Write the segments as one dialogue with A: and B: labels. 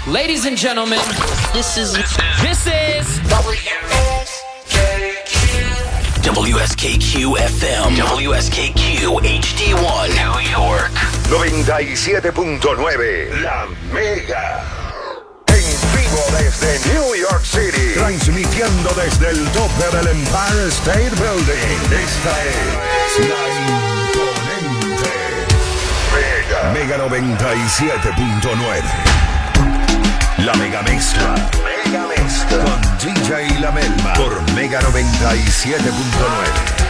A: Ladies and gentlemen, this is
B: WSKQ FM, WSKQ HD1, New York.
C: 97.9, La Mega. En vivo desde New York City. Transmitiendo desde el tope del Empire State Building. Esta es la imponente Mega 97.9. La Mega Mezcla. Mega Mezcla. Con DJ La Melma. Por Mega 97.9.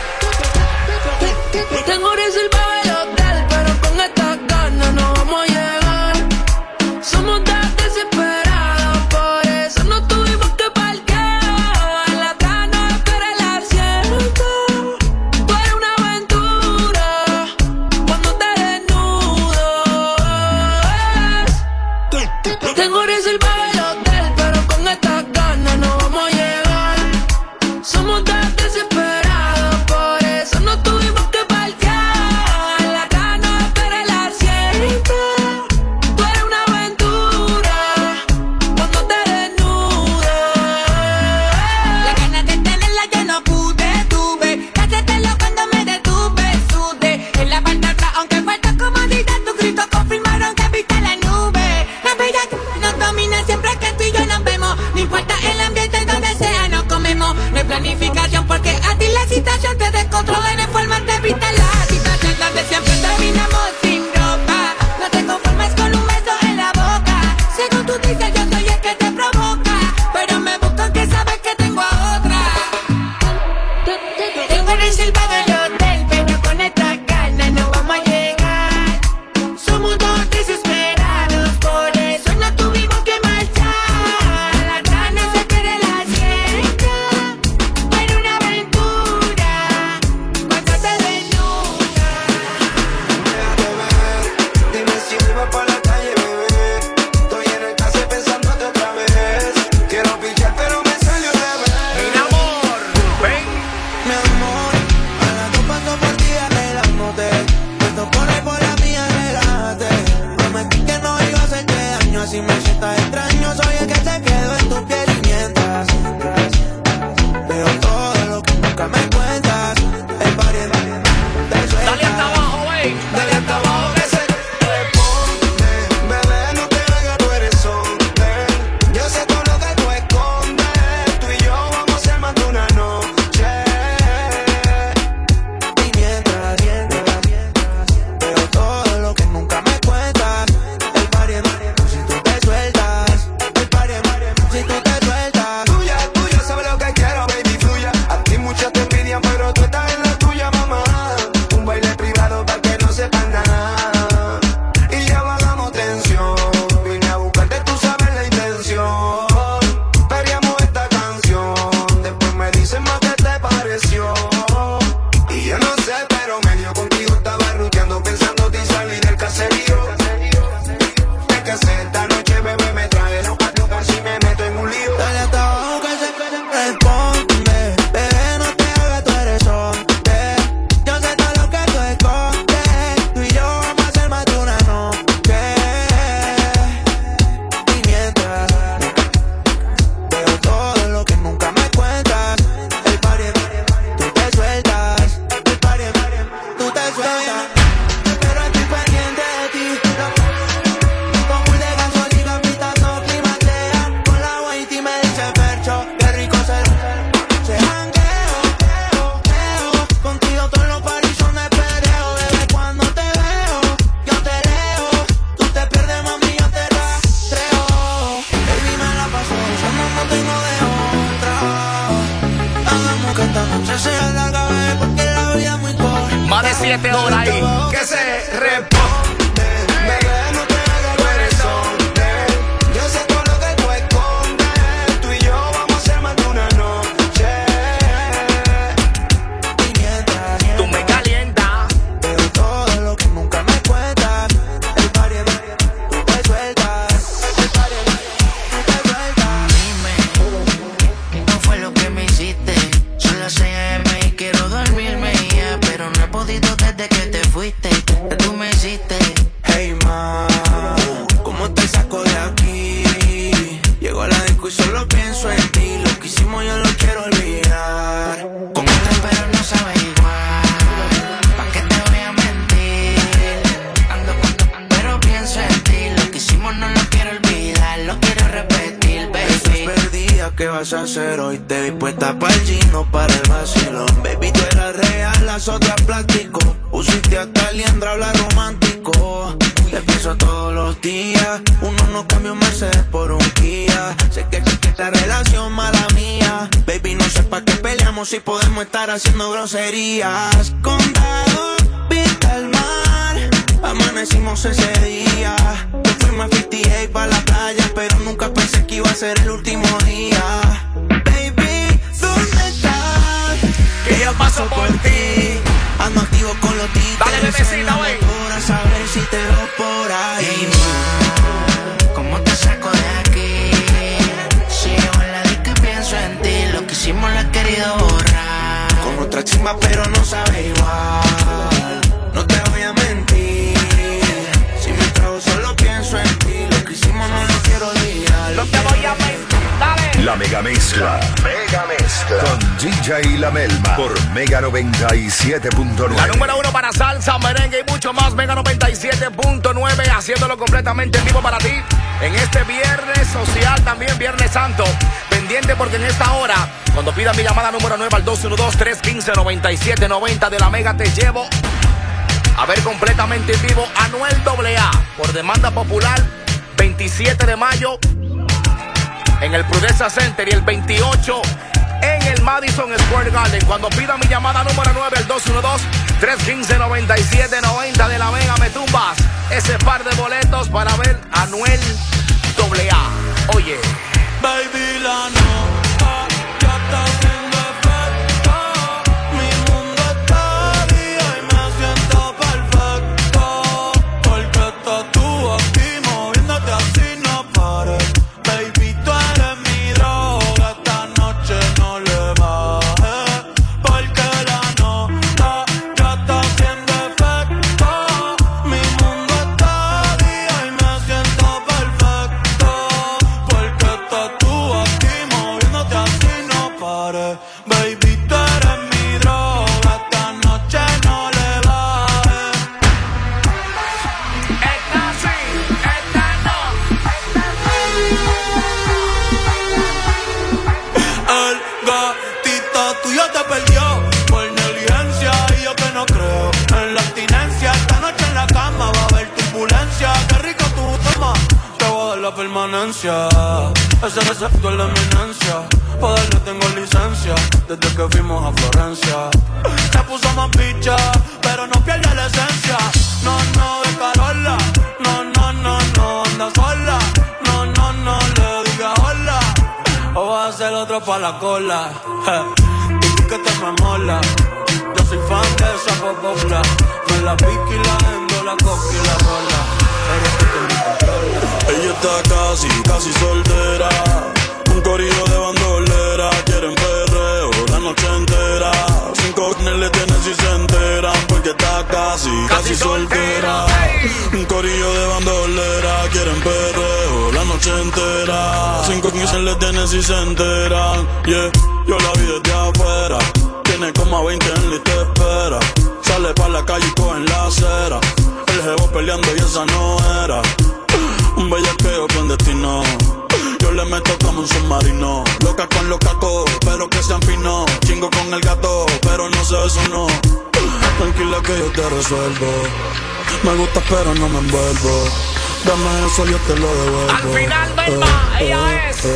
D: Tengo reservado el hotel, pero con estas ganas no vamos a llegar. Somos tan desesperados, por eso no tuvimos que parquear. La gana espera el asiento. Tú eres una aventura cuando te desnudas. Tengo reservado el hotel, pero con estas ganas no vamos a llegar. Somos tan desesperados, por eso no tuvimos que parquear. La gana espera el asiento. Tú eres una aventura cuando te desnudas.
E: La gana de tenerla yo no pude, tuve que hacértelo cuando me detuve, sudé en la parte de atrás, aunque falta comodidad, tus gritos confirmaron que viste la nube. La bella nos domina siempre que tú y yo nos vemos, no importa el ambiente donde sea, nos comemos. No hay planificación porque a ti la situación te descontrola y no hay forma de evitar la situación donde siempre terminamos sin ropa. No te conformes con un beso en la boca, según tú dices yo soy el que te provoca, pero me buscan que sabes que tengo a otra. Tengo reservado el hotel, pero con esta ganas no vamos a llegar. Somos dos desesperados, por eso no tuvimos que marchar. La gana se pierde el asiento. Era una aventura cuando te desnudas.
F: Déjate ver, dime si vivo por la calle, bebé. Estoy en el case pensándote otra vez. Quiero pichar, pero me salió al revés.
B: Mi amor, ven.
F: Mi amor, ahora tú paso por ti arreglándote. Puesto por ahí por la mía, relájate. Prometí que no iba a hacerte daño, así me sientas extraño. Soy el que se quedó en tu piel y mientras veo todo lo que nunca me cuentas. El pariente te suelta.
B: Dale hasta abajo, wey.
F: Dale hasta abajo que se responde. Bebé, no te hagas, tú eres hombre. Yo sé todo lo que tú escondes. Tú y yo vamos a ser más de una noche. Y mientras veo todo lo que nunca me cuentas. El pariente, si tú te sueltas. El pariente, si tú te sueltas. Tuya, sabes lo que quiero, baby, fluya. A ti muchas te envidian, pero tú estás en la tuya, mamá. Un baile privado para que no sepan nada. Y ya bajamos tensión. Vine a buscarte, tú sabes la intención. Peleamos esta canción. Después me dicen más qué te pareció. Y yo no sé, pero medio contigo estaba ruteando, pensándote y salir del caserío. Es que sé, esta noche, bebé, me trae los cuatro casi me meto en un lío. Dale hasta abajo que se responde. Bebé, no te hagas, tú eres hombre. Yo sé todo lo que tú escondes. Tú y yo vamos a ser más de una noche. Y mientras veo todo lo que nunca me cuentas. El pariente, tú te sueltas. El pariente, tú te sueltas. Pero estoy pendiente de ti. Con full de gasolina, pitando climatea. Con la Whitey me dice percho, qué rico se jangueo. Contigo todos los paris son de perreo. Bebé, cuando te veo, yo te leo. Tú te pierdes, mami, yo te rastreo. Baby, me la paso usando, no tengo de otra. Hagamos que esta noche sea larga, bebé, porque la vida es muy corta.
B: Más de 7 horas ahí.
F: Que se responde. Bebé, no te hagas, tú eres hombre. Yo sé todo lo que tú escondes. Tú y yo vamos a ser más de una noche. Y mientras
B: Tú me calientas.
F: veo todo lo que nunca me cuentas. El pariente, tú te sueltas. El pariente, tú te sueltas.
E: Dime, ¿qué no fue lo que me hiciste? Son las 6 AM y quiero dormirme, yeah, pero no he podido desde que te fuiste. Que tú me hiciste
F: loco y solo pienso en ti. Lo que hicimos yo lo quiero olvidar.
E: Con otra pero no sabe igual. ¿Pa' qué te voy a mentir? Ando pero pienso en ti. Lo que hicimos no lo quiero olvidar. Lo quiero repetir, baby.
F: Estás perdida, ¿qué vas a hacer hoy? Te vi puesta para el gino, para el vacilón. Baby, tú eras real, las otras plástico. Usiste hasta liendra, habla romántico. Te pienso todos los días. Uno no cambia un Mercedes por un Kia. Sé que esta relación mala mía. Baby, no sé pa' qué peleamos si podemos estar haciendo groserías. Condado, vista al mar. Amanecimos ese día. Nos fuimos a 58 pa' la playa, pero nunca pensé que iba a ser el último día. Baby, ¿dónde estás? Que yo paso por ti. Ando activo con los títeres.
B: Dale, bebecita, wey.
F: Para saber si te veo por ahí.
E: Hey, ma, ¿cómo te saco de aquí? Sigo en la disco y pienso en ti. Lo que hicimos lo he querido borrar.
F: Con otra chimba pero no sabe igual. No te voy a mentir. Si me trago solo pienso en ti. Lo que hicimos no lo quiero olvidar.
B: No te voy a mentir, dale.
C: La mega mezcla. Con DJ La Melma por Mega 97.9.
B: La número 1 para salsa, merengue y mucho más. Mega 97.9, haciéndolo completamente en vivo para ti. En este viernes social, también Viernes Santo. Pendiente porque en esta hora, cuando pida mi llamada número 9 al 212-315-9790 de la Mega, te llevo a ver completamente en vivo Anuel AA por demanda popular. 27 de mayo en el Prudential Center y el 28 en el Madison Square Garden. Cuando pida mi llamada número 9 al 212-315-9790 de la Mega, me tumbas ese par de boletos para ver Anuel AA. Oye,
F: Baby, la nota ya está haciendo efecto. Mi mundo está día y me siento perfecto. Porque estás tú aquí moviéndote así, no pares. Baby, tú eres mi droga, esta noche no le bajes. Porque la nota ya está haciendo efecto. Mi mundo está día y me siento perfecto. Porque estás tú aquí moviéndote así, no pares. Baby, tú eres mi droga, esta noche no le bajes.
B: esta sí, esta no.
F: El gatito tuyo te perdió por negligencia y yo que no creo en la abstinencia. Esta noche en la cama va a haber turbulencia. Qué rico tu toma, te voy a dar la permanencia. Ese receptor es la eminencia, pa' darle tengo licencia desde que fuimos a Florencia. Se puso más bicha, pero no pierde la esencia. No, no, de Carola. No, no, no, no, anda sola. No, no, no, le diga hola. O vas a hacer otro pa' la cola. Y que te me mola. Yo soy fan de esa popopla. Me la pique y la endo, la coca y la rola. Eres tú que me controla. Ella está casi soltera. Un corillo de bandolera. Quieren perreo la noche entera. 5 le tienen si se enteran. Porque está casi soltera. Un corillo de bandolera. Quieren perreo la noche entera. 5 le tienen si se enteran. Yeah, yo la vi desde afuera. Tiene como 20 en lista de espera. Sale pa' la calle y coge en la acera. El jevo peleando y esa no era. Un bellaqueo clandestino. Yo le meto como un submarino. Loca con los cacos, pero que sean finos. Chingo con el gato, pero no sé eso no. Tranquila que yo te resuelvo. Me gusta pero no me envuelvo. Dame eso, yo te lo devuelvo.
B: Al final, Melma, ella es.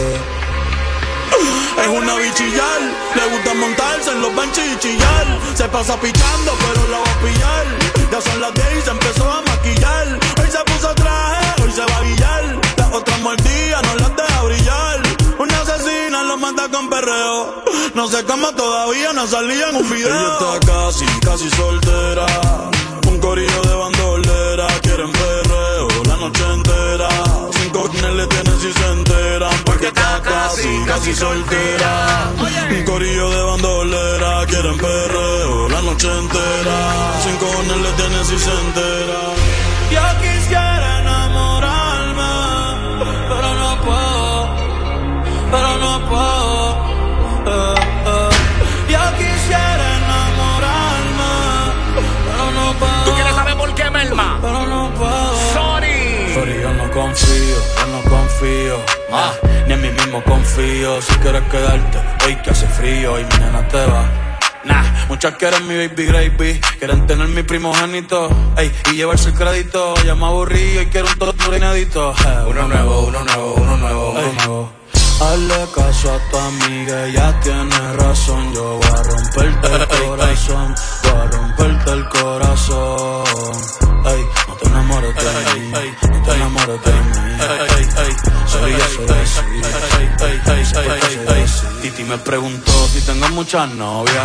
F: Es una bichillar, le gusta montarse en los benches y chillar. Se pasa pichando, pero la va a pillar. Ya son las 10 y se empezó a maquillar. Hoy se puso traje, hoy se va a guillar. Las otras mordidas no las deja brillar. Una asesina lo manda con perreo. No sé cómo todavía no salía en un video. Ella está casi soltera. Un corillo de bandolera. Quieren perreo la noche entera. 5 le tienen si se enteran. Porque está casi soltera. Un corillo de bandolera. Quieren perreo la noche entera. 5 le tienen si se enteran. Yo quisiera enamorarme, pero no puedo.
G: confío. Ni en mí mismo confío. Si quieres quedarte, hoy que hace frío y mañana te va. Muchas quieren mi baby gravy, quieren tener mi primogénito, ey, y llevarse el crédito. Ya me aburrí y quiero un todo inédito. Uno nuevo. Hazle caso a tu amiga, ella tiene razón. Yo voy a romperte el corazón, Ey, no te enamores de mí, no te enamores de mí. Soy así. Titi me preguntó si tengo muchas novias.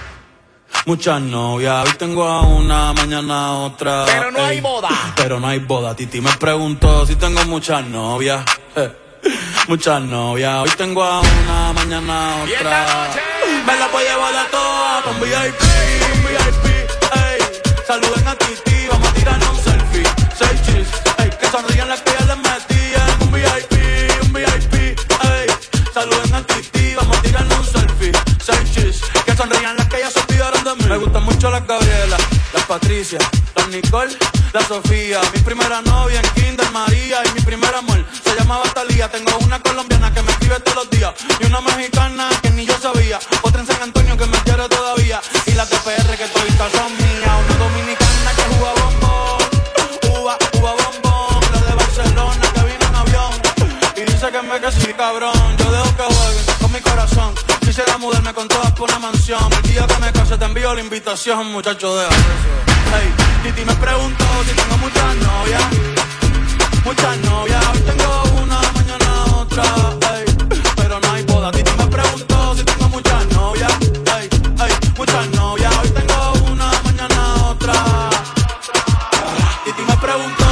G: Hoy tengo a una, mañana a otra.
B: Pero no hay boda.
G: Titi me preguntó si tengo muchas novias. Muchas novias. Hoy tengo a una, mañana a otra. Me la voy a llevar a todas con VIP. Ey, saluden a Titi, vamos a tirarnos un selfie. 6 chis, ey, que sonrían las que ya les metían. Un VIP. Ey, saluden a Titi, vamos a tirarnos un selfie. 6 chis, que sonrían las que ya se olvidaron de mí. Me gustan mucho las Gabriela, las Patricia, las Nicole, la Sofía. Mi primera novia en Kinder María y mi primer amor se llamaba Talía. Tengo una colombiana que me escribe todos los días y una mexicana que ni yo sabía. Otra en San Antonio que me quiere todavía y las de PR que todavía son mías. Una dominicana que juega bombón, uva bombón. La de Barcelona que vino en avión y dice que me que sí, cabrón. Yo dejo que jueguen con mi corazón. Quisiera mudarme con todas por una mansión. El día que me case te envío la invitación, muchacho, de eso. Hey, Titi me preguntó si tengo muchas novias. Hoy tengo una, mañana otra. Hey, pero no hay boda. Titi me preguntó si tengo muchas novias. Muchas novias. Hoy tengo una, mañana otra. Titi me preguntó.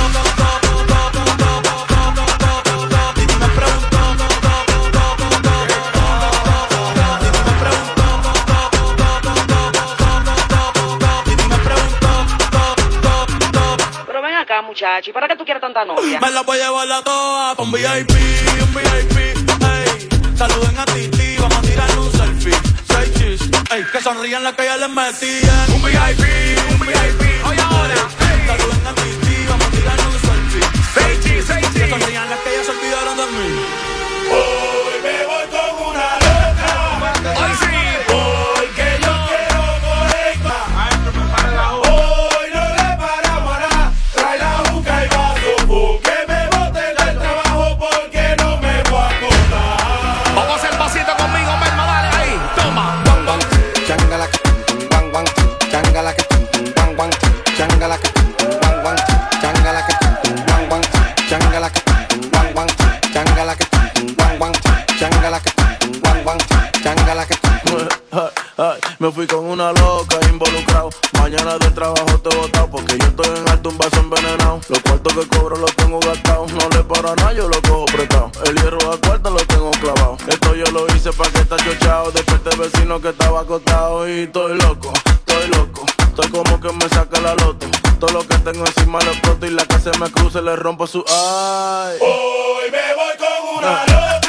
A: Muchacho, ¿y para qué tú quieres tanta novia?
G: Me la voy a llevar a todas con VIP, ey. Saluden a Titi, vamos a tirarle un selfie. 6 chis, ey, que sonrían las que ya les metían. Un VIP, oye ahora, ey. Saluden a Titi, vamos a tirarle un selfie. 6 chis, que sonrían las que ya se olvidaron de mí.
H: Hoy me voy con una loca.
B: Hoy sí.
H: Porque yo quiero conectar. Hoy no le paramos a nada. Trae la juca y vaso. Porque me boten del trabajo. Porque no me voy a acordar.
B: Vamos a hacer pasito conmigo, Melma, dale ahí. Toma.
F: Changala que bang bang, changala que bang bang, changala que bang bang, changala que bang bang, changala que bang bang, changala que bang bang, changala que bang bang, changala que.
G: Me fui con una loca involucrado. Mañana del trabajo te he botado porque yo estoy en alto, un vaso envenenado. Los cuartos que cobro los tengo gastados. No le paro a nada, yo lo cojo prestado. El hierro a cuarta lo tengo clavado. Esto yo lo hice pa' que está chochado. Desperté el vecino que estaba acostado. Y estoy loco. Estoy como que me saca la loto. Todo lo que tengo encima lo exploto. Y la que se me cruce le rompo su ay.
H: Hoy me voy con una loca.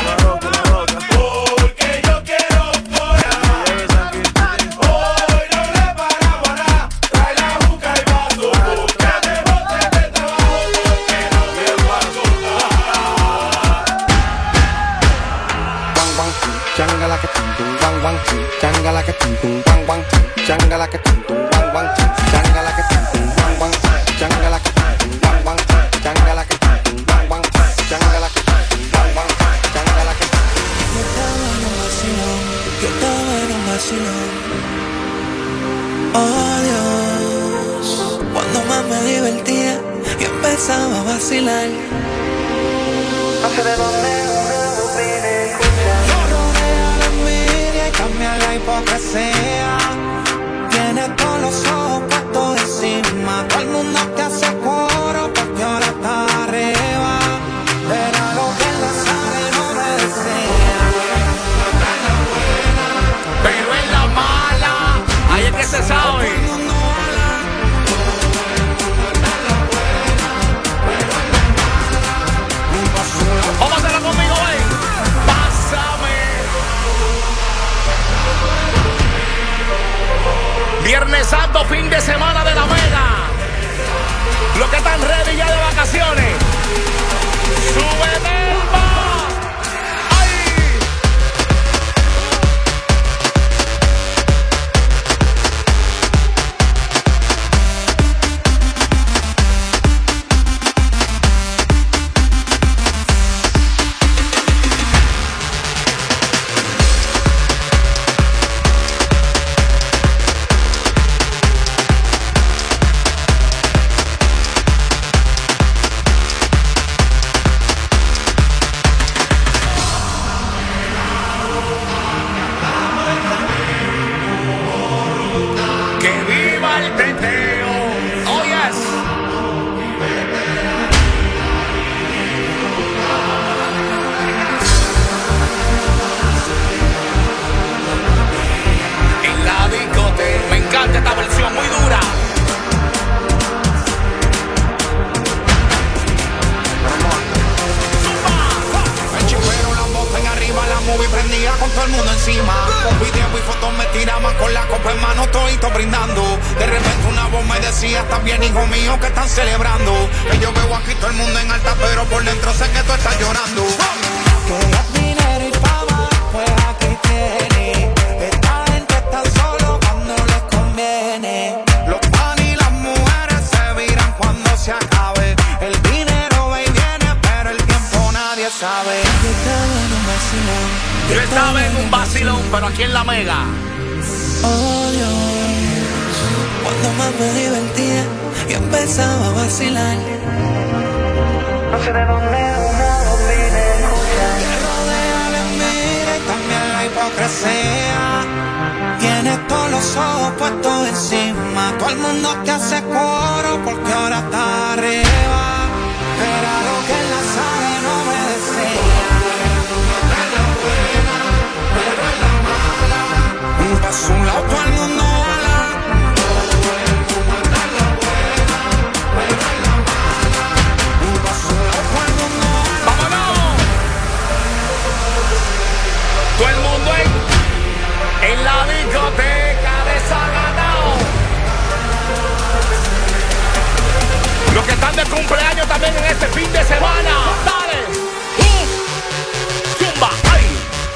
H: Porque yo quiero follar. Hoy no le paramos a nada. Trae la juca y vaso. Porque me boten del trabajo. Porque no me voy a acordar.
F: Bang bang, changala que bang bang, changala que bang bang, changala que bang bang, changala que bang bang, changala que bang bang, changala que bang bang, changala que bang bang, changala que.
D: Yo estaba en un vacilón. Oh Dios, cuando más me divertía y empezaba a vacilar. No sé de dónde una bobina escucha. Rodea la envidia y cambia la hipocresía. Tienes todos los ojos puestos encima. Todo el mundo te hace coro porque ahora está arriba. Era lo que el azar y no me desea.
B: Pero en la mala, ahí es que se sabe. Vamos a hacerlo conmigo, ven. Pásame. Viernes Santo, fin de semana de la Vega. Los que están ready ya de vacaciones. ¡Súbeme! Esta versión muy dura.
F: El chipero, la moto en arriba, la movie prendida con todo el mundo encima. Con video y fotos me tiraban con la copa en mano, todito brindando. De repente una voz me decía, estás bien, hijo mío, que están celebrando. Que yo veo aquí todo el mundo en alta, pero por dentro sé que tú estás llorando. Que es dinero y fama, pues aquí tienes. Esta gente está solo cuando les conviene. Los pan y las mujeres se viran cuando se acabe. El dinero va y viene, pero el tiempo nadie sabe.
B: Yo estaba en un vacilón, pero aquí en la Mega.
D: Oh Dios, cuando más me divertía, yo empezaba a vacilar.
F: No sé de dónde una voz viene a escuchar. Te rodea la envidia y también la hipocresía. Tienes todos los ojos puestos encima. Todo el mundo te hace coro porque ahora está arriba. Era lo que en la sala no me decía. No es la buena, pero es la mala. Un paso a un lado, todo el mundo ala. No es la buena, pero es la mala. Un paso a un lado, todo el mundo ala.
B: ¡Vámonos! Todo el mundo en la discoteca de Saganao. Los que están de cumpleaños también en este fin de semana. ¡Dale! ¡Zumba! ¡Ay!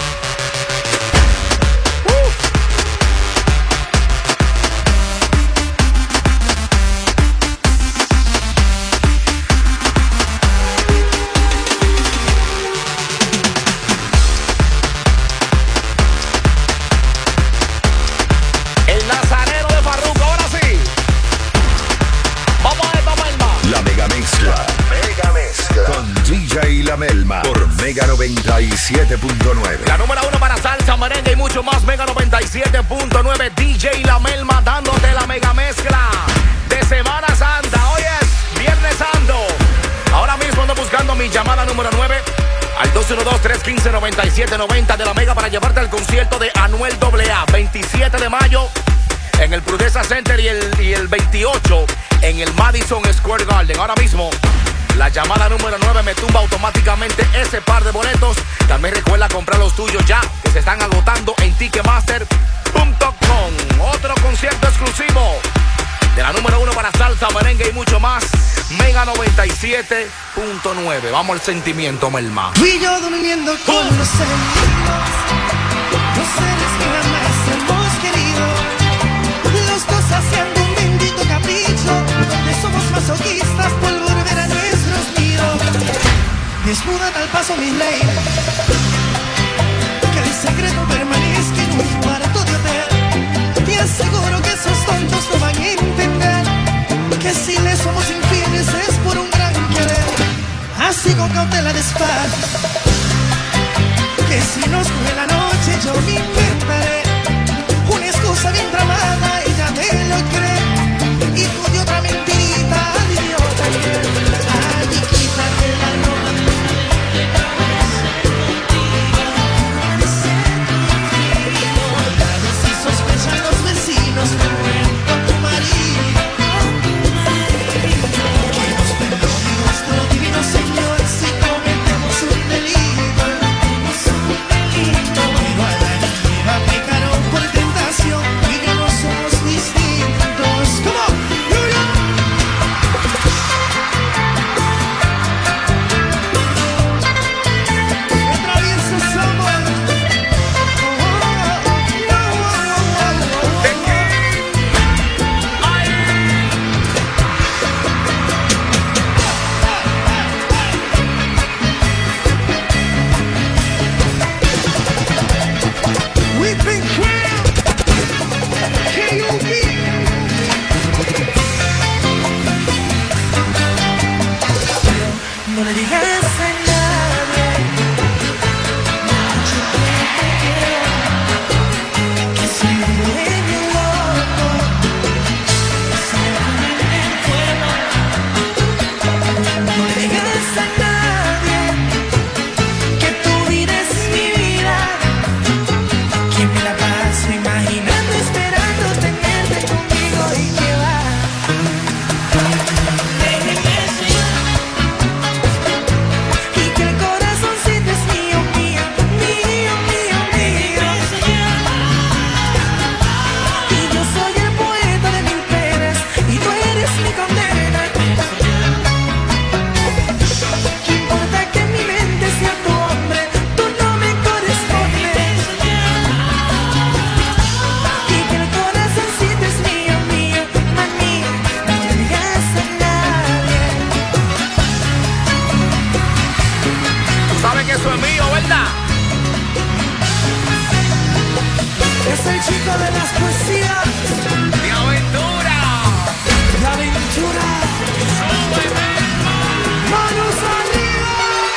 B: El Nazareno de Farruko, ahora sí. Vamos a ver,
C: La Mega Mezcla. Mega Mezcla. Con DJ La Melma. Por Mega 97.9.
B: La número 1 para salsa, merengue y mucho más. Mega 97.9. DJ La Melma dándote la mega mezcla de Semana Santa. Hoy es Viernes Santo. Ahora mismo ando buscando mi llamada número 9 al 212-315-9790 de la Mega para llevarte al concierto de Anuel AA. 27 de mayo en el Prudesa Center y el 28 en el Madison Square Garden. Ahora mismo la llamada número 9 me tumba automáticamente ese par de boletos. También recuerda comprar los tuyos ya, que se están agotando en Ticketmaster.com. Otro concierto exclusivo de la número 1 para salsa, merengue y mucho más. Mega 97.9. Vamos al sentimiento, Melma.
D: Tú y yo durmiendo con los enemigos, los seres que jamás hemos querido, los dos haciendo un bendito capricho, donde somos masoquistas por volver a nuestros nidos. Desnudan al paso mi ley, que el secreto permanezca en un cuarto de hotel. Te aseguro que esos tontos no van a entender que si les somos infieles es por un gran querer. Así con cautela despacio, que si nos coge la noche yo me inventaré una excusa bien tramada y ya te lo crees. Y tú de otra mentirita, idiota. Ay, quítate la ropa. Si sospechan los vecinos que mueren con tu marido, que nos perdone nuestro divino Señor si cometemos un delito.
B: Eso es mío, ¿verdad?
F: Es el chico de las poesías.
B: ¡De aventura!
F: De aventura.
B: ¡Súbeme!
F: ¡Manos arriba!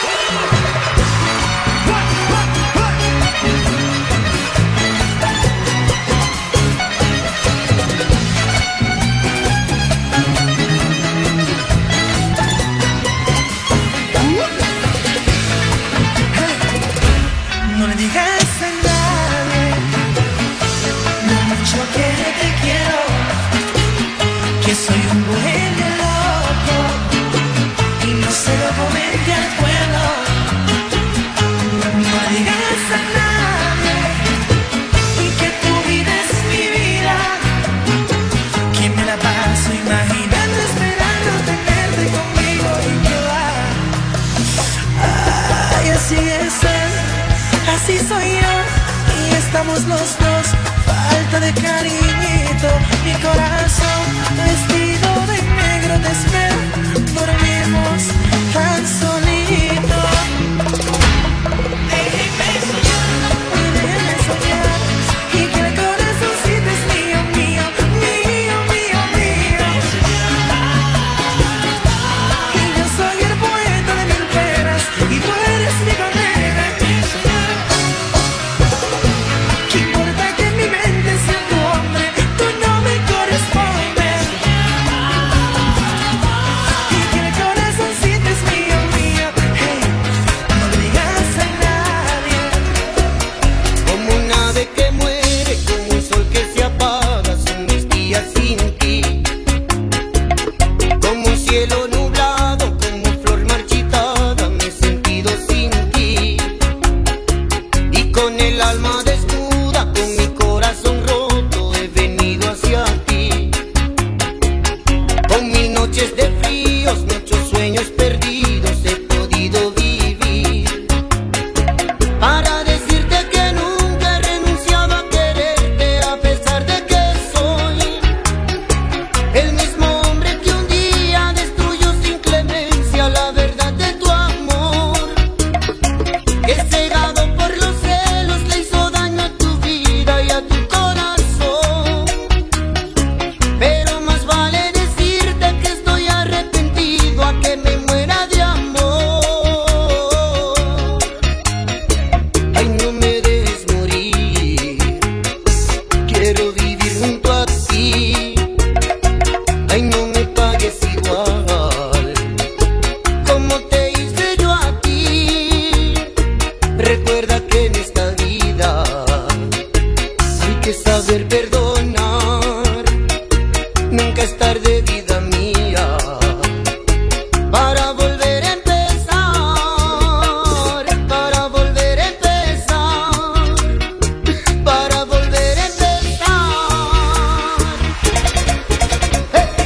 D: No le digas a nadie lo mucho que te quiero, que soy un bohemio loco y no se lo comente al pueblo. No le digas a nadie y que tu vida es mi vida, que me la paso imaginando, esperando tenerte conmigo y que va. Ay, así es él. Así soy yo y estamos los dos, falta de cariñito, mi corazón vestido de negro te espera, dormimos tan solo.